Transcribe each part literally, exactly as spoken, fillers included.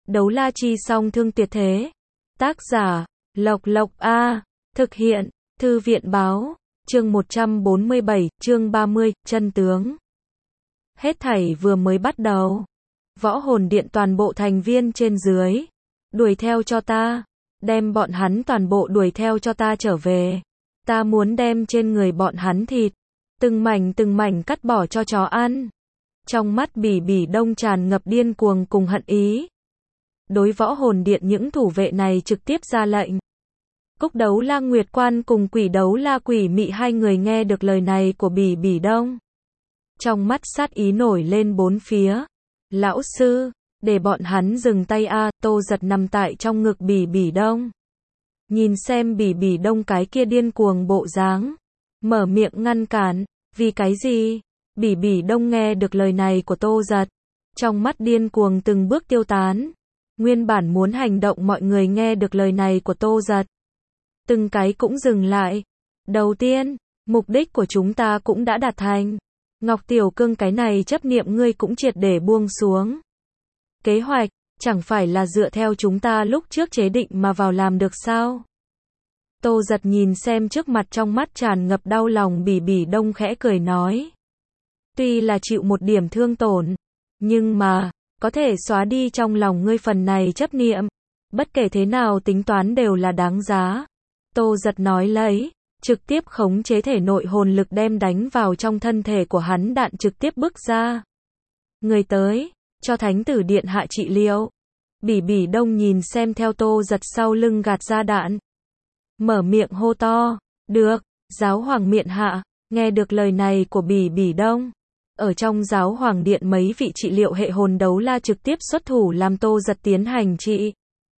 Đấu la chi song thương tuyệt thế. Tác giả, Lộc Lộc A. Thực hiện, Thư viện báo. Chương một trăm bốn mươi bảy, chương ba mươi, chân tướng. Hết thảy vừa mới bắt đầu. Võ hồn điện toàn bộ thành viên trên dưới. Đuổi theo cho ta. Đem bọn hắn toàn bộ đuổi theo cho ta trở về. Ta muốn đem trên người bọn hắn thịt. Từng mảnh từng mảnh cắt bỏ cho chó ăn. Trong mắt Bỉ Bỉ Đông tràn ngập điên cuồng cùng hận ý. Đối võ hồn điện những thủ vệ này trực tiếp ra lệnh. Cúc Đấu La Nguyệt Quan cùng Quỷ Đấu La Quỷ Mị hai người nghe được lời này của Bỉ Bỉ Đông. Trong mắt sát ý nổi lên bốn phía. Lão sư, để bọn hắn dừng tay a. Tô Giật nằm tại trong ngực Bỉ Bỉ Đông. Nhìn xem Bỉ Bỉ Đông cái kia điên cuồng bộ dáng. Mở miệng ngăn cản. Vì cái gì? Bỉ Bỉ Đông nghe được lời này của Tô Giật. Trong mắt điên cuồng từng bước tiêu tán. Nguyên bản muốn hành động mọi người nghe được lời này của Tô Giật. Từng cái cũng dừng lại. Đầu tiên, mục đích của chúng ta cũng đã đạt thành. Ngọc Tiểu Cương cái này chấp niệm ngươi cũng triệt để buông xuống. Kế hoạch, chẳng phải là dựa theo chúng ta lúc trước chế định mà vào làm được sao? Tô Giật nhìn xem trước mặt trong mắt tràn ngập đau lòng Bỉ Bỉ Đông khẽ cười nói. Tuy là chịu một điểm thương tổn, nhưng mà, có thể xóa đi trong lòng ngươi phần này chấp niệm. Bất kể thế nào tính toán đều là đáng giá. Tô Giật nói lấy, trực tiếp khống chế thể nội hồn lực đem đánh vào trong thân thể của hắn đạn trực tiếp bước ra. Người tới, cho Thánh Tử Điện hạ trị liệu. Bỉ Bỉ Đông nhìn xem theo Tô Giật sau lưng gạt ra đạn. Mở miệng hô to, được, giáo hoàng miện hạ, nghe được lời này của Bỉ Bỉ Đông. Ở trong giáo hoàng điện mấy vị trị liệu hệ hồn đấu la trực tiếp xuất thủ làm Tô Giật tiến hành trị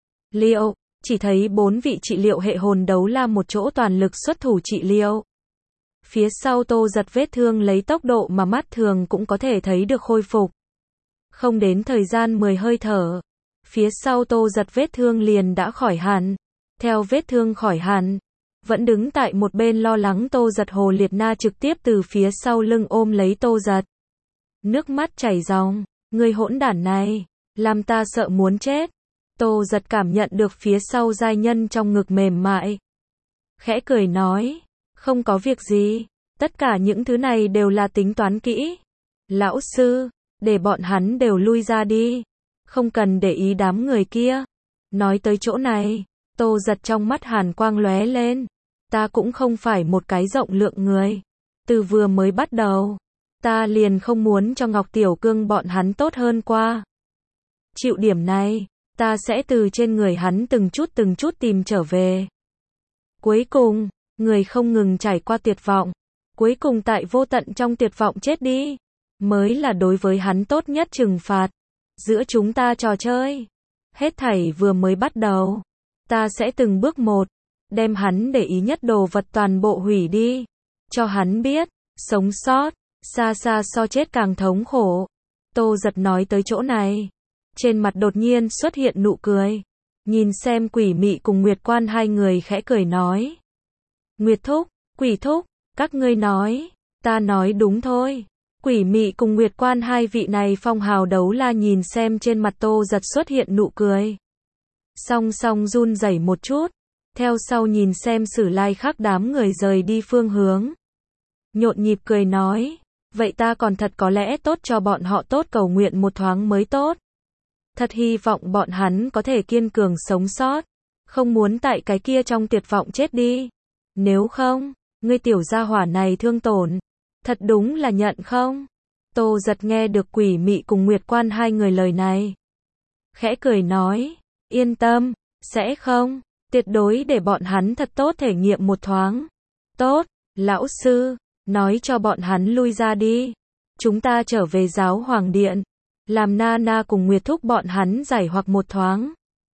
liệu. Chỉ thấy bốn vị trị liệu hệ hồn đấu la một chỗ toàn lực xuất thủ trị liệu. Phía sau Tô Giật vết thương lấy tốc độ mà mắt thường cũng có thể thấy được khôi phục. Không đến thời gian mười hơi thở. Phía sau Tô Giật vết thương liền đã khỏi hẳn. Theo vết thương khỏi hẳn, vẫn đứng tại một bên lo lắng Tô Giật Hồ Liệt Na trực tiếp từ phía sau lưng ôm lấy Tô Giật. Nước mắt chảy ròng, người hỗn đản này, làm ta sợ muốn chết. Tô Giật cảm nhận được phía sau giai nhân trong ngực mềm mại. Khẽ cười nói, không có việc gì, tất cả những thứ này đều là tính toán kỹ. Lão sư, để bọn hắn đều lui ra đi, không cần để ý đám người kia. Nói tới chỗ này, Tô Giật trong mắt hàn quang lóe lên. Ta cũng không phải một cái rộng lượng người. Từ vừa mới bắt đầu, ta liền không muốn cho Ngọc Tiểu Cương bọn hắn tốt hơn qua. Chịu điểm này, ta sẽ từ trên người hắn từng chút từng chút tìm trở về. Cuối cùng, người không ngừng trải qua tuyệt vọng. Cuối cùng tại vô tận trong tuyệt vọng chết đi. Mới là đối với hắn tốt nhất trừng phạt. Giữa chúng ta trò chơi. Hết thảy vừa mới bắt đầu. Ta sẽ từng bước một. Đem hắn để ý nhất đồ vật toàn bộ hủy đi. Cho hắn biết, sống sót, xa xa so chết càng thống khổ. Tô Giật nói tới chỗ này. Trên mặt đột nhiên xuất hiện nụ cười. Nhìn xem Quỷ Mị cùng Nguyệt Quan hai người khẽ cười nói. Nguyệt Thúc, Quỷ Thúc, các ngươi nói, ta nói đúng thôi. Quỷ Mị cùng Nguyệt Quan hai vị này phong hào đấu la nhìn xem trên mặt Tô Giật xuất hiện nụ cười. Song song run rẩy một chút. Theo sau nhìn xem Sử Lai Khắc đám người rời đi phương hướng. Nhộn nhịp cười nói. Vậy ta còn thật có lẽ tốt cho bọn họ tốt cầu nguyện một thoáng mới tốt. Thật hy vọng bọn hắn có thể kiên cường sống sót. Không muốn tại cái kia trong tuyệt vọng chết đi. Nếu không, ngươi tiểu gia hỏa này thương tổn. Thật đúng là nhận không? Tô Giật nghe được Quỷ Mị cùng Nguyệt Quan hai người lời này. Khẽ cười nói. Yên tâm, sẽ không. Tuyệt đối để bọn hắn thật tốt thể nghiệm một thoáng. Tốt, lão sư, nói cho bọn hắn lui ra đi. Chúng ta trở về giáo hoàng điện. Làm Na Na cùng Nguyệt Thúc bọn hắn giải hoặc một thoáng.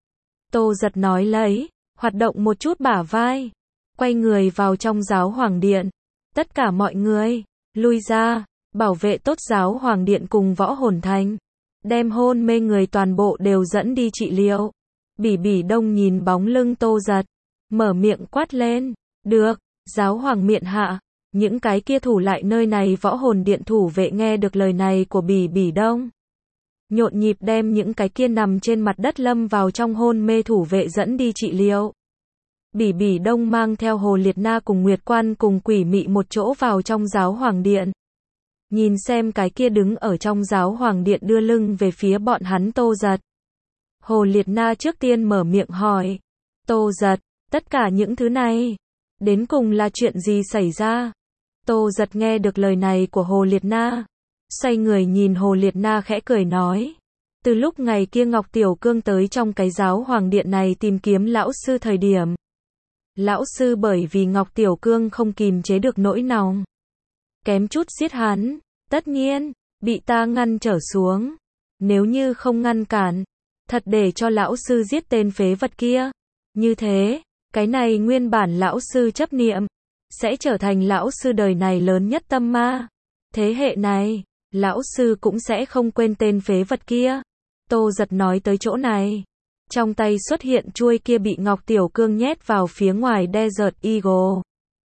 Tô Giật nói lấy, hoạt động một chút bả vai. Quay người vào trong giáo hoàng điện. Tất cả mọi người, lui ra, bảo vệ tốt giáo hoàng điện cùng võ hồn thành. Đem hôn mê người toàn bộ đều dẫn đi trị liệu. Bỉ Bỉ Đông nhìn bóng lưng Tô Giật. Mở miệng quát lên. Được, giáo hoàng miện hạ. Những cái kia thủ lại nơi này võ hồn điện thủ vệ nghe được lời này của Bỉ Bỉ Đông. nhộn nhịp đem những cái kia nằm trên mặt đất lâm vào trong hôn mê thủ vệ dẫn đi trị liệu. Bỉ Bỉ Đông mang theo Hồ Liệt Na cùng Nguyệt Quan cùng Quỷ Mị một chỗ vào trong giáo hoàng điện. Nhìn xem cái kia đứng ở trong giáo hoàng điện đưa lưng về phía bọn hắn Tô Giật. Hồ Liệt Na trước tiên mở miệng hỏi. Tô Giật, tất cả những thứ này, đến cùng là chuyện gì xảy ra? Tô Giật nghe được lời này của Hồ Liệt Na. Xoay người nhìn Hồ Liệt Na khẽ cười nói. Từ lúc ngày kia Ngọc Tiểu Cương tới trong cái giáo hoàng điện này tìm kiếm lão sư thời điểm. Lão sư bởi vì Ngọc Tiểu Cương không kìm chế được nỗi lòng. Kém chút giết hắn. Tất nhiên, bị ta ngăn trở xuống. Nếu như không ngăn cản, thật để cho lão sư giết tên phế vật kia. Như thế, cái này nguyên bản lão sư chấp niệm, sẽ trở thành lão sư đời này lớn nhất tâm ma. Thế hệ này, lão sư cũng sẽ không quên tên phế vật kia. Tô Giật nói tới chỗ này. Trong tay xuất hiện chuôi kia bị Ngọc Tiểu Cương nhét vào phía ngoài Desert Eagle.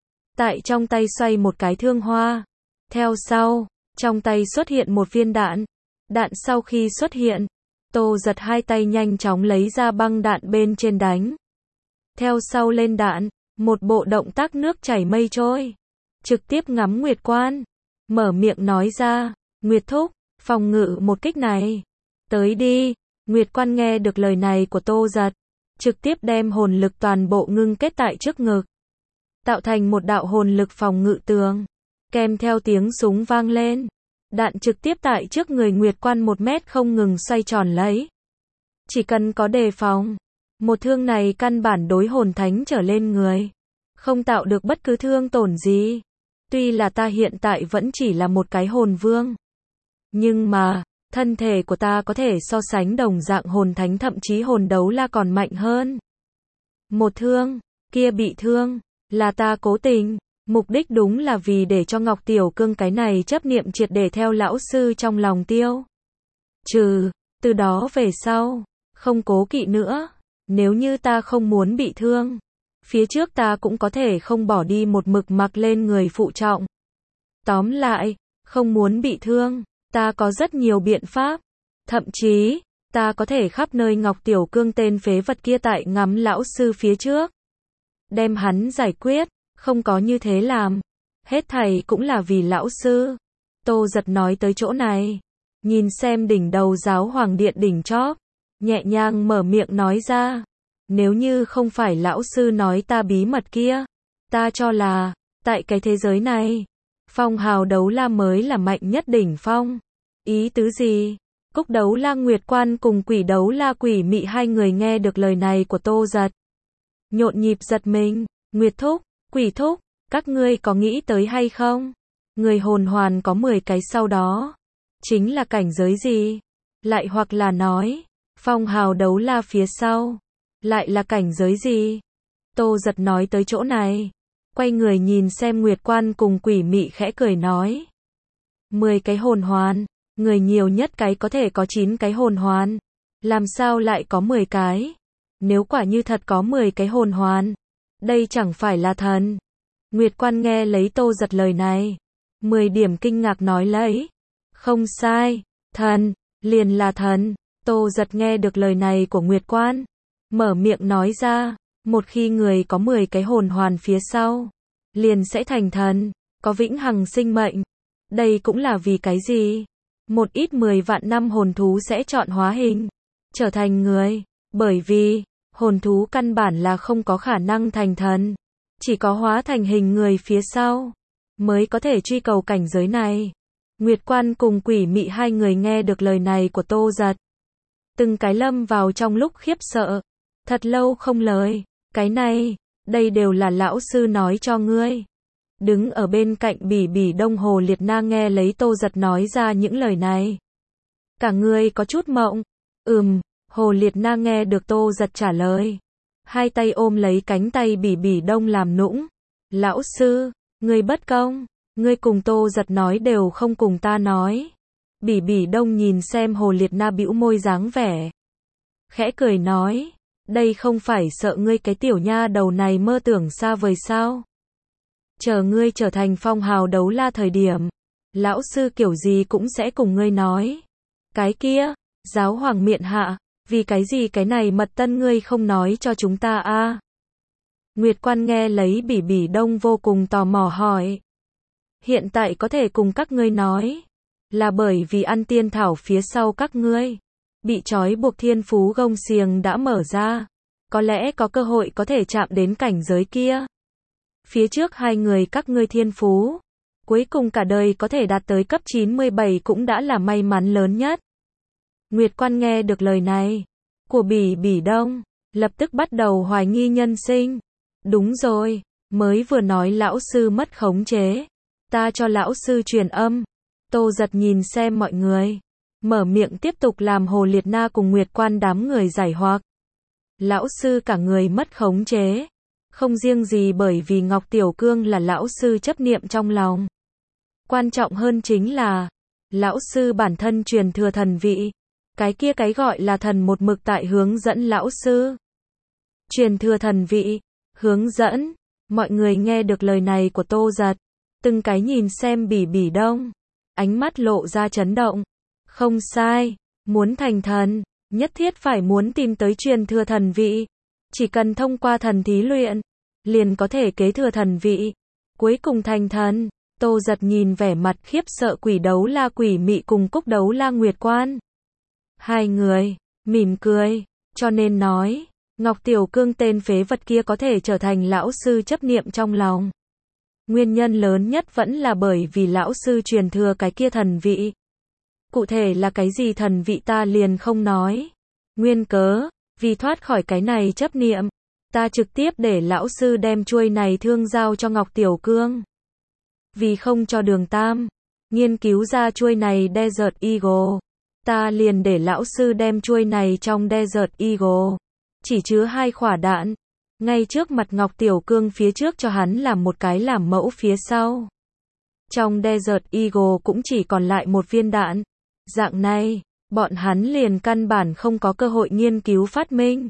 Tại trong tay xoay một cái thương hoa. Theo sau, trong tay xuất hiện một viên đạn. Đạn sau khi xuất hiện, Tô Giật hai tay nhanh chóng lấy ra băng đạn bên trên đánh. Theo sau lên đạn, một bộ động tác nước chảy mây trôi. Trực tiếp ngắm Nguyệt Quan. Mở miệng nói ra, Nguyệt Thúc, phòng ngự một kích này. Tới đi. Nguyệt Quan nghe được lời này của Tô Giật. Trực tiếp đem hồn lực toàn bộ ngưng kết tại trước ngực. Tạo thành một đạo hồn lực phòng ngự tường. Kèm theo tiếng súng vang lên. Đạn trực tiếp tại trước người Nguyệt Quan một mét không ngừng xoay tròn lấy. Chỉ cần có đề phòng. Một thương này căn bản đối hồn thánh trở lên người. Không tạo được bất cứ thương tổn gì. Tuy là ta hiện tại vẫn chỉ là một cái hồn vương. Nhưng mà, thân thể của ta có thể so sánh đồng dạng hồn thánh thậm chí hồn đấu la còn mạnh hơn. Một thương, kia bị thương, là ta cố tình. Mục đích đúng là vì để cho Ngọc Tiểu Cương cái này chấp niệm triệt để theo lão sư trong lòng tiêu. Trừ, từ đó về sau, không cố kỵ nữa. Nếu như ta không muốn bị thương, phía trước ta cũng có thể không bỏ đi một mực mặc lên người phụ trọng. Tóm lại, không muốn bị thương, ta có rất nhiều biện pháp. Thậm chí, ta có thể khắp nơi Ngọc Tiểu Cương tên phế vật kia tại ngắm lão sư phía trước. Đem hắn giải quyết, không có như thế làm. Hết thảy cũng là vì lão sư. Tô Giật nói tới chỗ này. Nhìn xem đỉnh đầu giáo hoàng điện đỉnh chóp. Nhẹ nhàng mở miệng nói ra. Nếu như không phải lão sư nói ta bí mật kia. Ta cho là, tại cái thế giới này, phong hào đấu la mới là mạnh nhất đỉnh phong. Ý tứ gì? Cúc đấu la Nguyệt Quan cùng quỷ đấu la Quỷ Mị hai người nghe được lời này của Tô Giật. Nhộn nhịp giật mình. Nguyệt Thúc, Quỷ Thúc, các ngươi có nghĩ tới hay không? Người hồn hoàn có mười cái sau đó. Chính là cảnh giới gì? Lại hoặc là nói, phong hào đấu la phía sau. Lại là cảnh giới gì? Tô Giật nói tới chỗ này. Quay người nhìn xem Nguyệt Quan cùng Quỷ Mị khẽ cười nói. mười cái hồn hoàn. Người nhiều nhất cái có thể có chín cái hồn hoàn. Làm sao lại có mười cái? Nếu quả như thật có mười cái hồn hoàn. Đây chẳng phải là thần. Nguyệt Quan nghe lấy Tô Giật lời này. mười điểm kinh ngạc nói lấy. Không sai. Thần. Liền là thần. Tô Giật nghe được lời này của Nguyệt Quan. Mở miệng nói ra. Một khi người có mười cái hồn hoàn phía sau. Liền sẽ thành thần. Có vĩnh hằng sinh mệnh. Đây cũng là vì cái gì? Một ít mười vạn năm hồn thú sẽ chọn hóa hình. Trở thành người. Bởi vì, hồn thú căn bản là không có khả năng thành thần. Chỉ có hóa thành hình người phía sau. Mới có thể truy cầu cảnh giới này. Nguyệt Quan cùng Quỷ Mị hai người nghe được lời này của Tô Giật. Từng cái lâm vào trong lúc khiếp sợ. Thật lâu không lời. Cái này, đây đều là lão sư nói cho ngươi. Đứng ở bên cạnh Bỉ Bỉ Đông Hồ Liệt Na nghe lấy Tô Giật nói ra những lời này. Cả người có chút mộng. Ừm, Hồ Liệt Na nghe được Tô Giật trả lời. Hai tay ôm lấy cánh tay Bỉ Bỉ Đông làm nũng. Lão sư, ngươi bất công. Ngươi cùng Tô Giật nói đều không cùng ta nói. Bỉ Bỉ Đông nhìn xem Hồ Liệt Na bĩu môi dáng vẻ. Khẽ cười nói. Đây không phải sợ ngươi cái tiểu nha đầu này mơ tưởng xa vời sao? Chờ ngươi trở thành phong hào đấu la thời điểm. Lão sư kiểu gì cũng sẽ cùng ngươi nói. Cái kia, Giáo hoàng miện hạ, vì cái gì cái này mật tân ngươi không nói cho chúng ta a? Nguyệt Quan nghe lấy Bỉ Bỉ Đông vô cùng tò mò hỏi. Hiện tại có thể cùng các ngươi nói, là bởi vì ăn tiên thảo phía sau các ngươi, bị trói buộc thiên phú gông xiềng đã mở ra, có lẽ có cơ hội có thể chạm đến cảnh giới kia. Phía trước hai người các ngươi thiên phú, cuối cùng cả đời có thể đạt tới cấp chín mươi bảy cũng đã là may mắn lớn nhất. Nguyệt Quan nghe được lời này của Bỉ Bỉ Đông, lập tức bắt đầu hoài nghi nhân sinh. Đúng rồi, mới vừa nói lão sư mất khống chế, ta cho lão sư truyền âm. Tô Giật nhìn xem mọi người, mở miệng tiếp tục làm Hồ Liệt Na cùng Nguyệt Quan đám người giải hoặc. Lão sư cả người mất khống chế, không riêng gì bởi vì Ngọc Tiểu Cương là lão sư chấp niệm trong lòng. Quan trọng hơn chính là, lão sư bản thân truyền thừa thần vị, cái kia cái gọi là thần một mực tại hướng dẫn lão sư. Truyền thừa thần vị, hướng dẫn, mọi người nghe được lời này của Tô Giật, từng cái nhìn xem Bỉ Bỉ Đông, ánh mắt lộ ra chấn động. Không sai, muốn thành thần, nhất thiết phải muốn tìm tới truyền thừa thần vị. Chỉ cần thông qua thần thí luyện, liền có thể kế thừa thần vị, cuối cùng thành thần. Tô Giật nhìn vẻ mặt khiếp sợ Quỷ Đấu La Quỷ Mị cùng Cúc Đấu La Nguyệt Quan. Hai người, mỉm cười, cho nên nói, Ngọc Tiểu Cương tên phế vật kia có thể trở thành lão sư chấp niệm trong lòng. Nguyên nhân lớn nhất vẫn là bởi vì lão sư truyền thừa cái kia thần vị. Cụ thể là cái gì thần vị ta liền không nói. Nguyên cớ, vì thoát khỏi cái này chấp niệm, ta trực tiếp để lão sư đem chuôi này thương giao cho Ngọc Tiểu Cương. Vì không cho Đường Tam nghiên cứu ra chuôi này Desert Eagle, ta liền để lão sư đem chuôi này trong Desert Eagle, chỉ chứa hai quả đạn, ngay trước mặt Ngọc Tiểu Cương phía trước cho hắn làm một cái làm mẫu phía sau. Trong Desert Eagle cũng chỉ còn lại một viên đạn. Dạng này, bọn hắn liền căn bản không có cơ hội nghiên cứu phát minh.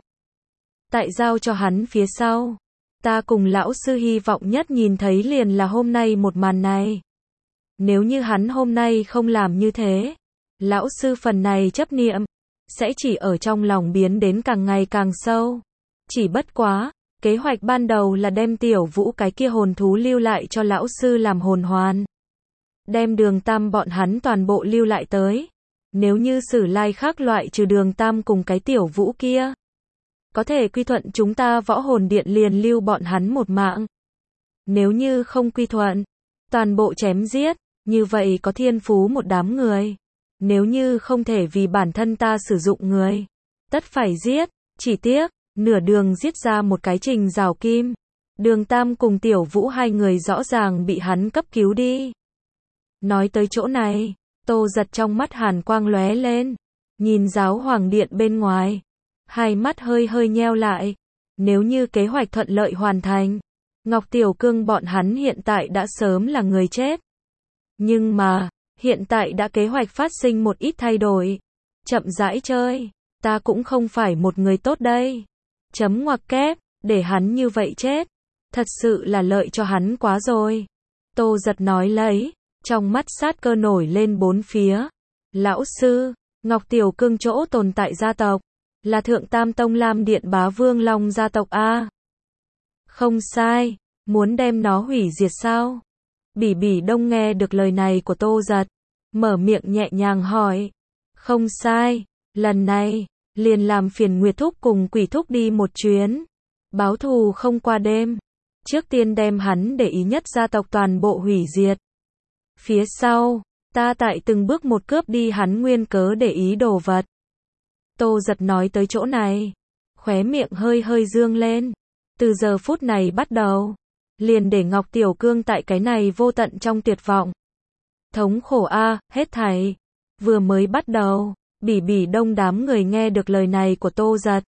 Tại giao cho hắn phía sau, ta cùng lão sư hy vọng nhất nhìn thấy liền là hôm nay một màn này. Nếu như hắn hôm nay không làm như thế, lão sư phần này chấp niệm sẽ chỉ ở trong lòng biến đến càng ngày càng sâu. Chỉ bất quá, kế hoạch ban đầu là đem Tiểu Vũ cái kia hồn thú lưu lại cho lão sư làm hồn hoàn. Đem Đường Tam bọn hắn toàn bộ lưu lại tới. Nếu như Sử Lai khác loại trừ Đường Tam cùng cái Tiểu Vũ kia, có thể quy thuận chúng ta Võ Hồn Điện liền lưu bọn hắn một mạng. Nếu như không quy thuận, toàn bộ chém giết, như vậy có thiên phú một đám người. Nếu như không thể vì bản thân ta sử dụng người, tất phải giết, chỉ tiếc, nửa đường giết ra một cái Trình Rào Kim. Đường Tam cùng Tiểu Vũ hai người rõ ràng bị hắn cấp cứu đi. Nói tới chỗ này, Tô Giật trong mắt hàn quang lóe lên, nhìn Giáo Hoàng Điện bên ngoài, hai mắt hơi hơi nheo lại. Nếu như kế hoạch thuận lợi hoàn thành, Ngọc Tiểu Cương bọn hắn hiện tại đã sớm là người chết. Nhưng mà, hiện tại đã kế hoạch phát sinh một ít thay đổi. Chậm rãi chơi, ta cũng không phải một người tốt đây. Chấm ngoặc kép, để hắn như vậy chết, thật sự là lợi cho hắn quá rồi. Tô Giật nói lấy, trong mắt sát cơ nổi lên bốn phía. Lão sư, Ngọc Tiểu Cương chỗ tồn tại gia tộc, là Thượng Tam Tông Lam Điện Bá Vương Long gia tộc A. Không sai, muốn đem nó hủy diệt sao? Bỉ Bỉ Đông nghe được lời này của Tô Giật, mở miệng nhẹ nhàng hỏi. Không sai, lần này, liền làm phiền Nguyệt Thúc cùng Quỷ Thúc đi một chuyến. Báo thù không qua đêm. Trước tiên đem hắn để ý nhất gia tộc toàn bộ hủy diệt. Phía sau, ta tại từng bước một cướp đi hắn nguyên cớ để ý đồ vật. Tô Giật nói tới chỗ này, khóe miệng hơi hơi dương lên. Từ giờ phút này bắt đầu, liền để Ngọc Tiểu Cương tại cái này vô tận trong tuyệt vọng. Thống khổ a, hết thảy vừa mới bắt đầu. Bỉ Bỉ Đông đám người nghe được lời này của Tô Giật,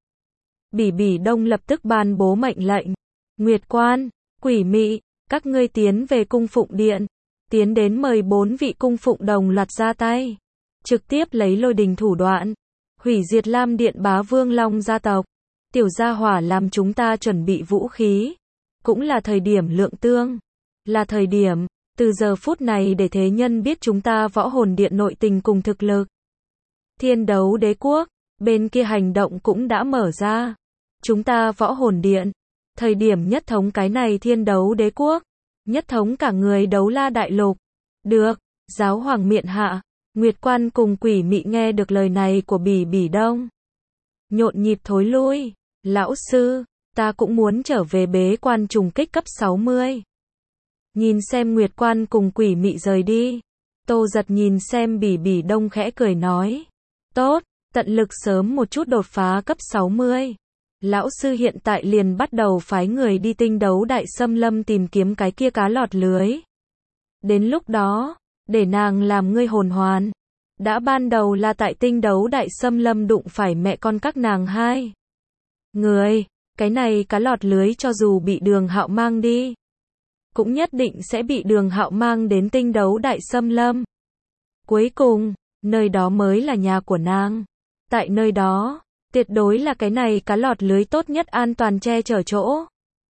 Bỉ Bỉ Đông lập tức ban bố mệnh lệnh. Nguyệt Quan, Quỷ Mị, các ngươi tiến về cung phụng điện, tiến đến mời bốn vị cung phụng đồng loạt ra tay, trực tiếp lấy lôi đình thủ đoạn, hủy diệt Lam Điện Bá Vương Long gia tộc. Tiểu gia hỏa làm chúng ta chuẩn bị vũ khí, cũng là thời điểm lượng tương, là thời điểm, từ giờ phút này để thế nhân biết chúng ta Võ Hồn Điện nội tình cùng thực lực. Thiên đấu đế quốc, bên kia hành động cũng đã mở ra. Chúng ta võ hồn điện, thời điểm nhất thống cái này thiên đấu đế quốc, nhất thống cả người đấu la đại lục. Được, giáo hoàng miện hạ, Nguyệt Quan cùng Quỷ Mị nghe được lời này của Bỉ Bỉ Đông. Nhộn nhịp thối lui, lão sư, ta cũng muốn trở về bế quan trùng kích cấp sáu mươi. Nhìn xem Nguyệt Quan cùng Quỷ Mị rời đi, Tô Giật nhìn xem Bỉ Bỉ Đông khẽ cười nói. Tốt, tận lực sớm một chút đột phá cấp sáu mươi. Lão sư hiện tại liền bắt đầu phái người đi tinh đấu đại xâm lâm tìm kiếm cái kia cá lọt lưới. Đến lúc đó, để nàng làm ngươi hồn hoàn. Đã ban đầu là tại tinh đấu đại xâm lâm đụng phải mẹ con các nàng hai người, cái này cá lọt lưới cho dù bị Đường Hạo mang đi, cũng nhất định sẽ bị Đường Hạo mang đến tinh đấu đại xâm lâm. Cuối cùng, nơi đó mới là nhà của nàng. Tại nơi đó, tuyệt đối là cái này cá lọt lưới tốt nhất an toàn che chở chỗ.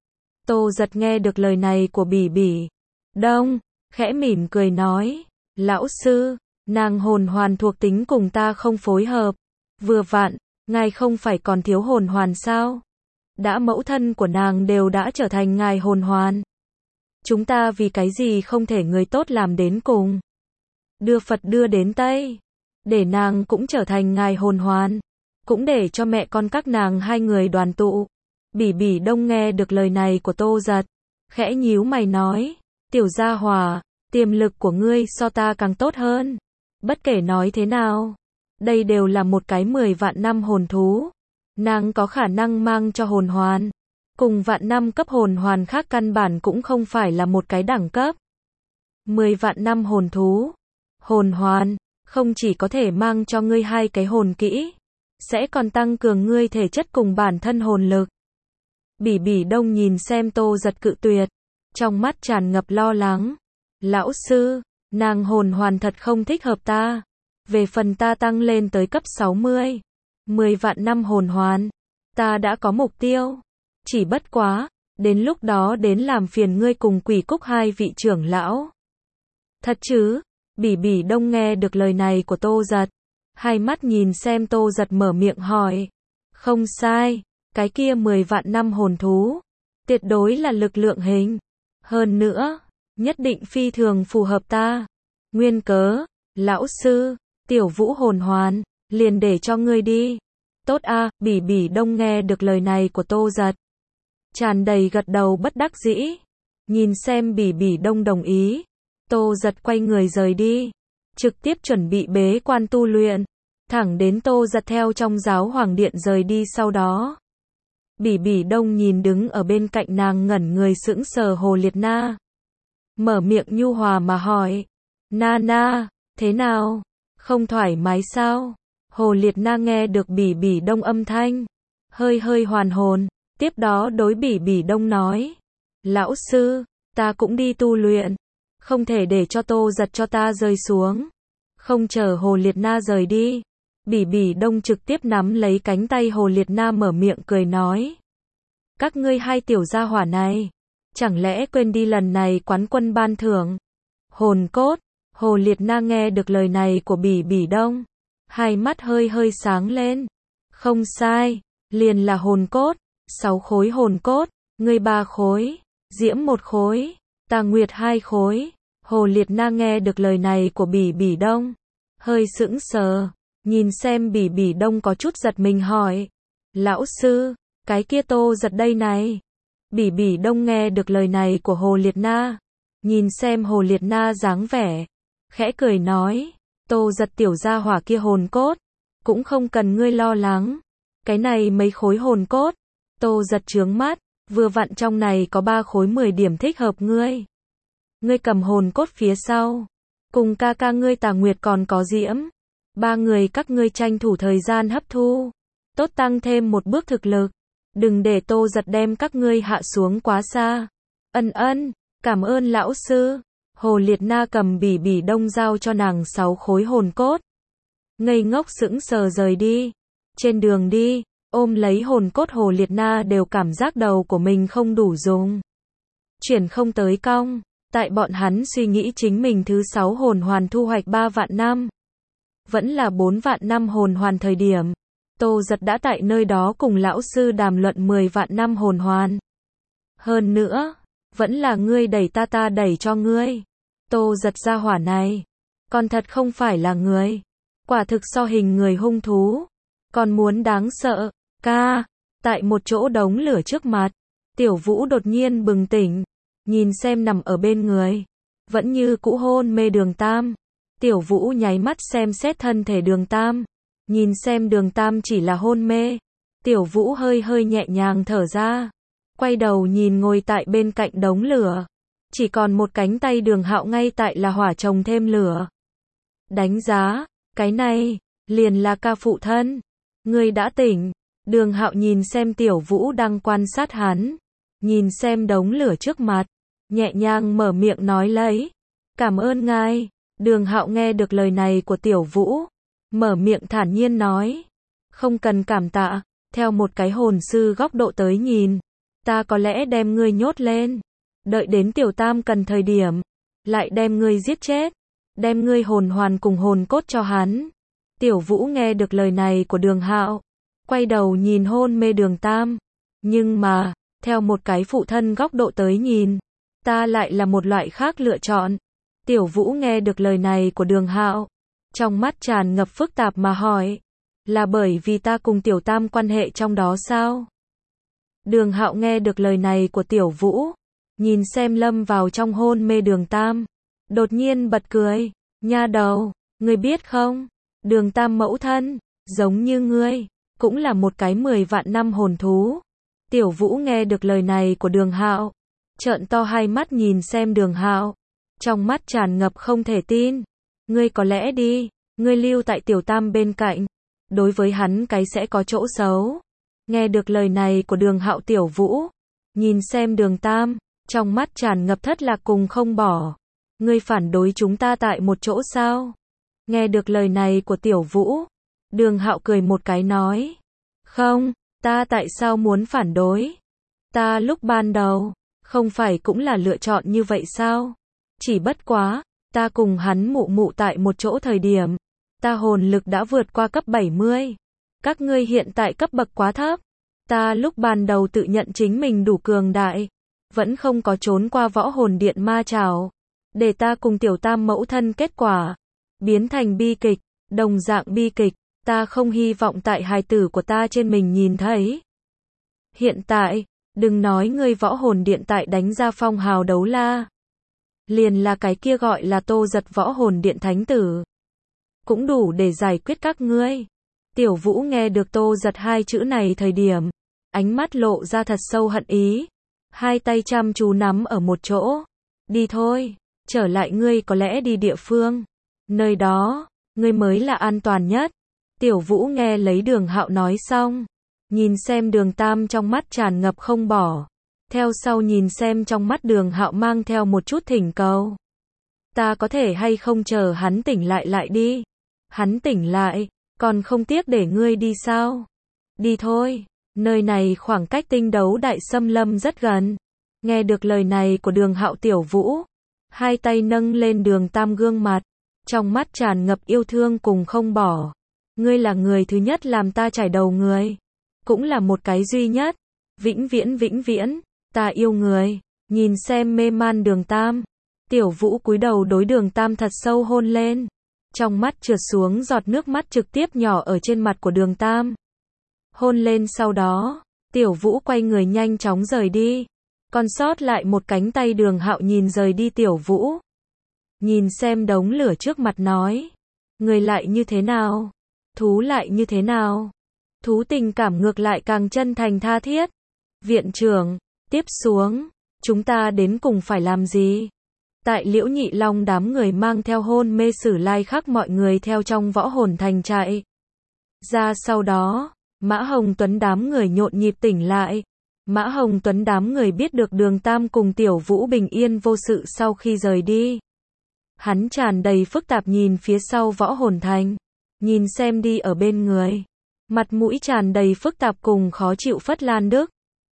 Tô Giật nghe được lời này của Bỉ Bỉ Đông, khẽ mỉm cười nói, lão sư, nàng hồn hoàn thuộc tính cùng ta không phối hợp. Vừa vặn, ngài không phải còn thiếu hồn hoàn sao? Đã mẫu thân của nàng đều đã trở thành ngài hồn hoàn. Chúng ta vì cái gì không thể người tốt làm đến cùng? Đưa Phật đưa đến Tây, để nàng cũng trở thành ngài hồn hoàn, cũng để cho mẹ con các nàng hai người đoàn tụ. Bỉ Bỉ Đông nghe được lời này của Tô Giật, khẽ nhíu mày nói, tiểu gia hỏa, tiềm lực của ngươi so ta càng tốt hơn. Bất kể nói thế nào, đây đều là một cái mười vạn năm hồn thú. Nàng có khả năng mang cho hồn hoàn, cùng vạn năm cấp hồn hoàn khác căn bản cũng không phải là một cái đẳng cấp. Mười vạn năm hồn thú, hồn hoàn, không chỉ có thể mang cho ngươi hai cái hồn kỹ, sẽ còn tăng cường ngươi thể chất cùng bản thân hồn lực. Bỉ Bỉ Đông nhìn xem Tô Giật cự tuyệt, trong mắt tràn ngập lo lắng. Lão sư, nàng hồn hoàn thật không thích hợp ta. Về phần ta tăng lên tới cấp sáu mươi, mười vạn năm hồn hoàn, ta đã có mục tiêu. Chỉ bất quá, đến lúc đó đến làm phiền ngươi cùng Quỷ Cúc hai vị trưởng lão. Thật chứ? Bỉ Bỉ Đông nghe được lời này của Tô Giật, hai mắt nhìn xem Tô Giật mở miệng hỏi. Không sai, cái kia mười vạn năm hồn thú, tuyệt đối là lực lượng hình. Hơn nữa, nhất định phi thường phù hợp ta. Nguyên cớ, lão sư, tiểu vũ hồn hoàn, liền để cho ngươi đi. Tốt a, à, Bỉ Bỉ Đông nghe được lời này của Tô Giật, tràn đầy gật đầu bất đắc dĩ. Nhìn xem Bỉ Bỉ Đông đồng ý, Tô Giật quay người rời đi, trực tiếp chuẩn bị bế quan tu luyện, thẳng đến Tô Giật theo trong giáo hoàng điện rời đi sau đó. Bỉ Bỉ Đông nhìn đứng ở bên cạnh nàng ngẩn người sững sờ Hồ Liệt Na, mở miệng nhu hòa mà hỏi, Na Na, thế nào? Không thoải mái sao? Hồ Liệt Na nghe được Bỉ Bỉ Đông âm thanh, hơi hơi hoàn hồn, tiếp đó đối Bỉ Bỉ Đông nói, lão sư, ta cũng đi tu luyện, không thể để cho Tô Giật cho ta rơi xuống. Không chờ Hồ Liệt Na rời đi, Bỉ Bỉ Đông trực tiếp nắm lấy cánh tay Hồ Liệt Na mở miệng cười nói, các ngươi hai tiểu gia hỏa này, chẳng lẽ quên đi lần này quán quân ban thưởng hồn cốt? Hồ Liệt Na nghe được lời này của Bỉ Bỉ Đông, hai mắt hơi hơi sáng lên. Không sai, liền là hồn cốt, sáu khối hồn cốt, ngươi ba khối, Diễm một khối, Ta Nguyệt hai khối. Hồ Liệt Na nghe được lời này của Bỉ Bỉ Đông, hơi sững sờ, nhìn xem Bỉ Bỉ Đông có chút giật mình hỏi, lão sư, cái kia Tô Giật đây này. Bỉ Bỉ Đông nghe được lời này của Hồ Liệt Na, nhìn xem Hồ Liệt Na dáng vẻ, khẽ cười nói, Tô Giật tiểu gia hỏa kia hồn cốt, cũng không cần ngươi lo lắng. Cái này mấy khối hồn cốt, Tô Giật trướng mắt, vừa vặn trong này có ba khối mười điểm thích hợp ngươi. Ngươi cầm hồn cốt phía sau, cùng ca ca ngươi Tà Nguyệt còn có Diễm, ba người các ngươi tranh thủ thời gian hấp thu, tốt tăng thêm một bước thực lực, đừng để Tô Giật đem các ngươi hạ xuống quá xa. Ân ân, cảm ơn lão sư. Hồ Liệt Na cầm Bỉ Bỉ Đông giao cho nàng sáu khối hồn cốt, ngây ngốc sững sờ rời đi. Trên đường đi, ôm lấy hồn cốt Hồ Liệt Na đều cảm giác đầu của mình không đủ dùng, chuyển không tới cong. Tại bọn hắn suy nghĩ chính mình thứ sáu hồn hoàn thu hoạch ba vạn năm, vẫn là bốn vạn năm hồn hoàn thời điểm. Tô Giật đã tại nơi đó cùng lão sư đàm luận mười vạn năm hồn hoàn. Hơn nữa, vẫn là ngươi đẩy ta ta đẩy cho ngươi. Tô Giật gia hỏa này, còn thật không phải là người. Quả thực so hình người hung thú, còn muốn đáng sợ. Ca, tại một chỗ đống lửa trước mặt, Tiểu Vũ đột nhiên bừng tỉnh, nhìn xem nằm ở bên người, vẫn như cũ hôn mê Đường Tam. Tiểu Vũ nháy mắt xem xét thân thể Đường Tam, nhìn xem Đường Tam chỉ là hôn mê. Tiểu Vũ hơi hơi nhẹ nhàng thở ra, quay đầu nhìn ngồi tại bên cạnh đống lửa, chỉ còn một cánh tay Đường Hạo ngay tại là hỏa trồng thêm lửa. Đánh giá, cái này, liền là ca phụ thân. Ngươi đã tỉnh. Đường Hạo nhìn xem Tiểu Vũ đang quan sát hắn, nhìn xem đống lửa trước mặt, nhẹ nhàng mở miệng nói lấy. Cảm ơn ngài. Đường Hạo nghe được lời này của Tiểu Vũ, mở miệng thản nhiên nói. Không cần cảm tạ, theo một cái hồn sư góc độ tới nhìn, ta có lẽ đem ngươi nhốt lên, đợi đến Tiểu Tam cần thời điểm, lại đem ngươi giết chết, đem ngươi hồn hoàn cùng hồn cốt cho hắn. Tiểu Vũ nghe được lời này của Đường Hạo, quay đầu nhìn hôn mê Đường Tam. Nhưng mà, theo một cái phụ thân góc độ tới nhìn, ta lại là một loại khác lựa chọn. Tiểu Vũ nghe được lời này của Đường Hạo, trong mắt tràn ngập phức tạp mà hỏi, là bởi vì ta cùng Tiểu Tam quan hệ trong đó sao? Đường Hạo nghe được lời này của Tiểu Vũ, nhìn xem lâm vào trong hôn mê Đường Tam, đột nhiên bật cười. Nha đầu, ngươi biết không, Đường Tam mẫu thân, giống như ngươi, cũng là một cái mười vạn năm hồn thú. Tiểu Vũ nghe được lời này của Đường Hạo, trợn to hai mắt nhìn xem Đường Hạo, trong mắt tràn ngập không thể tin. Ngươi có lẽ đi, ngươi lưu tại Tiểu Tam bên cạnh, đối với hắn cái sẽ có chỗ xấu. Nghe được lời này của Đường Hạo, Tiểu Vũ nhìn xem Đường Tam, trong mắt tràn ngập thất lạc cùng không bỏ. Ngươi phản đối chúng ta tại một chỗ sao? Nghe được lời này của Tiểu Vũ, Đường Hạo cười một cái nói, không, ta tại sao muốn phản đối? Ta lúc ban đầu, không phải cũng là lựa chọn như vậy sao? Chỉ bất quá, ta cùng hắn mụ mụ tại một chỗ thời điểm, ta hồn lực đã vượt qua cấp bảy mươi. Các ngươi hiện tại cấp bậc quá thấp. Ta lúc ban đầu tự nhận chính mình đủ cường đại, vẫn không có trốn qua võ hồn điện ma trảo, để ta cùng Tiểu Tam mẫu thân kết quả biến thành bi kịch, đồng dạng bi kịch, ta không hy vọng tại hài tử của ta trên mình nhìn thấy. Hiện tại, đừng nói ngươi võ hồn điện tại đánh ra phong hào đấu la, liền là cái kia gọi là Tô Giật võ hồn điện thánh tử, cũng đủ để giải quyết các ngươi. Tiểu Vũ nghe được Tô Giật hai chữ này thời điểm, ánh mắt lộ ra thật sâu hận ý, hai tay chăm chú nắm ở một chỗ. Đi thôi, trở lại ngươi có lẽ đi địa phương, nơi đó, ngươi mới là an toàn nhất. Tiểu Vũ nghe lấy Đường Hạo nói xong, nhìn xem Đường Tam trong mắt tràn ngập không bỏ, theo sau nhìn xem trong mắt Đường Hạo mang theo một chút thỉnh cầu. Ta có thể hay không chờ hắn tỉnh lại lại đi? Hắn tỉnh lại, còn không tiếc để ngươi đi sao? Đi thôi, nơi này khoảng cách tinh đấu đại xâm lâm rất gần. Nghe được lời này của Đường Hạo, Tiểu Vũ hai tay nâng lên Đường Tam gương mặt, trong mắt tràn ngập yêu thương cùng không bỏ. Ngươi là người thứ nhất làm ta chải đầu người, cũng là một cái duy nhất, vĩnh viễn vĩnh viễn, ta yêu người. Nhìn xem mê man Đường Tam, Tiểu Vũ cúi đầu đối Đường Tam thật sâu hôn lên, trong mắt trượt xuống giọt nước mắt trực tiếp nhỏ ở trên mặt của Đường Tam. Hôn lên sau đó, Tiểu Vũ quay người nhanh chóng rời đi, còn sót lại một cánh tay Đường Hạo nhìn rời đi Tiểu Vũ. Nhìn xem đống lửa trước mặt nói, người lại như thế nào? Thú lại như thế nào? Thú tình cảm ngược lại càng chân thành tha thiết. Viện trưởng, tiếp xuống, chúng ta đến cùng phải làm gì? Tại Liễu Nhị Long đám người mang theo hôn mê Sử Lai Khắc mọi người theo trong võ hồn thành chạy ra, sau đó, Mã Hồng Tuấn đám người nhộn nhịp tỉnh lại. Mã Hồng Tuấn đám người biết được Đường Tam cùng Tiểu Vũ bình yên vô sự sau khi rời đi. Hắn tràn đầy phức tạp nhìn phía sau võ hồn thành, nhìn xem đi ở bên người, mặt mũi tràn đầy phức tạp cùng khó chịu Phất Lan Đức.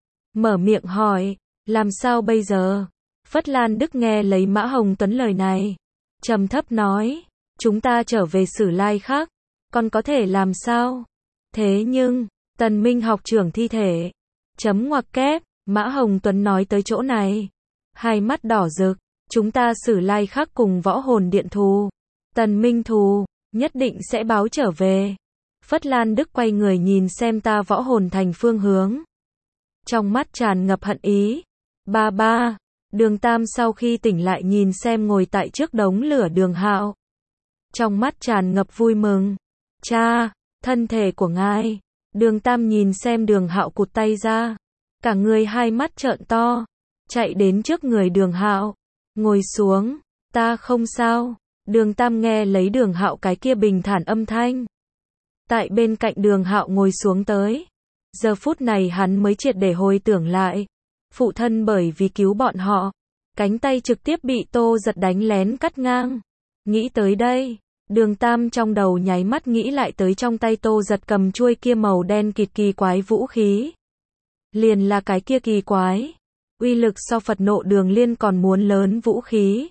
Mở miệng hỏi, làm sao bây giờ? Phất Lan Đức nghe lấy Mã Hồng Tuấn lời này, trầm thấp nói, chúng ta trở về Sử Lai khác, còn có thể làm sao? Thế nhưng, Tần Minh học trưởng thi thể. Chấm ngoặc kép, Mã Hồng Tuấn nói tới chỗ này. Hai mắt đỏ rực, chúng ta Sử Lai khác cùng võ hồn điện thù. Tần Minh thù, nhất định sẽ báo trở về. Phất Lan Đức quay người nhìn xem ta võ hồn thành phương hướng. Trong mắt tràn ngập hận ý. Ba ba, Đường Tam sau khi tỉnh lại nhìn xem ngồi tại trước đống lửa Đường Hạo. Trong mắt tràn ngập vui mừng. Cha, thân thể của ngài. Đường Tam nhìn xem Đường Hạo cụt tay ra. Cả người hai mắt trợn to. Chạy đến trước người Đường Hạo. Ngồi xuống, ta không sao. Đường Tam nghe lấy Đường Hạo cái kia bình thản âm thanh. Tại bên cạnh Đường Hạo ngồi xuống tới. Giờ phút này hắn mới triệt để hồi tưởng lại. Phụ thân bởi vì cứu bọn họ. Cánh tay trực tiếp bị Tô Giật đánh lén cắt ngang. Nghĩ tới đây. Đường Tam trong đầu nháy mắt nghĩ lại tới trong tay Tô Giật cầm chuôi kia màu đen kịt kỳ quái vũ khí. Liền là cái kia kỳ quái. Uy lực so Phật nộ đường liên còn muốn lớn vũ khí.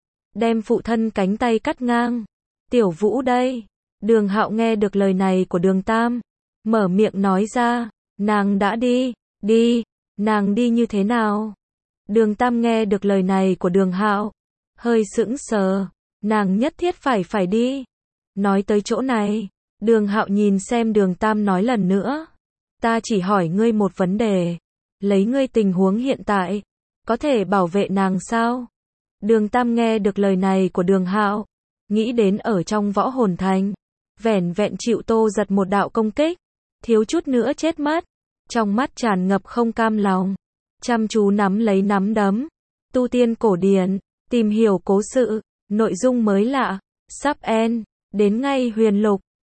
Đem phụ thân cánh tay cắt ngang. Tiểu Vũ đây. Đường Hạo nghe được lời này của Đường Tam. Mở miệng nói ra. Nàng đã đi. Đi. Nàng đi như thế nào? Đường Tam nghe được lời này của Đường Hạo. Hơi sững sờ. Nàng nhất thiết phải phải đi. Nói tới chỗ này. Đường Hạo nhìn xem Đường Tam nói lần nữa. Ta chỉ hỏi ngươi một vấn đề. Lấy ngươi tình huống hiện tại. Có thể bảo vệ nàng sao? Đường Tam nghe được lời này của Đường Hạo. Nghĩ đến ở trong võ hồn thành. Vẻn vẹn chịu Tô Giật một đạo công kích. Thiếu chút nữa chết mất. Trong mắt tràn ngập không cam lòng. Chăm chú nắm lấy nắm đấm. Tu tiên cổ điển. Tìm hiểu cố sự. Nội dung mới lạ. Sub N. Đến ngay huyền lục.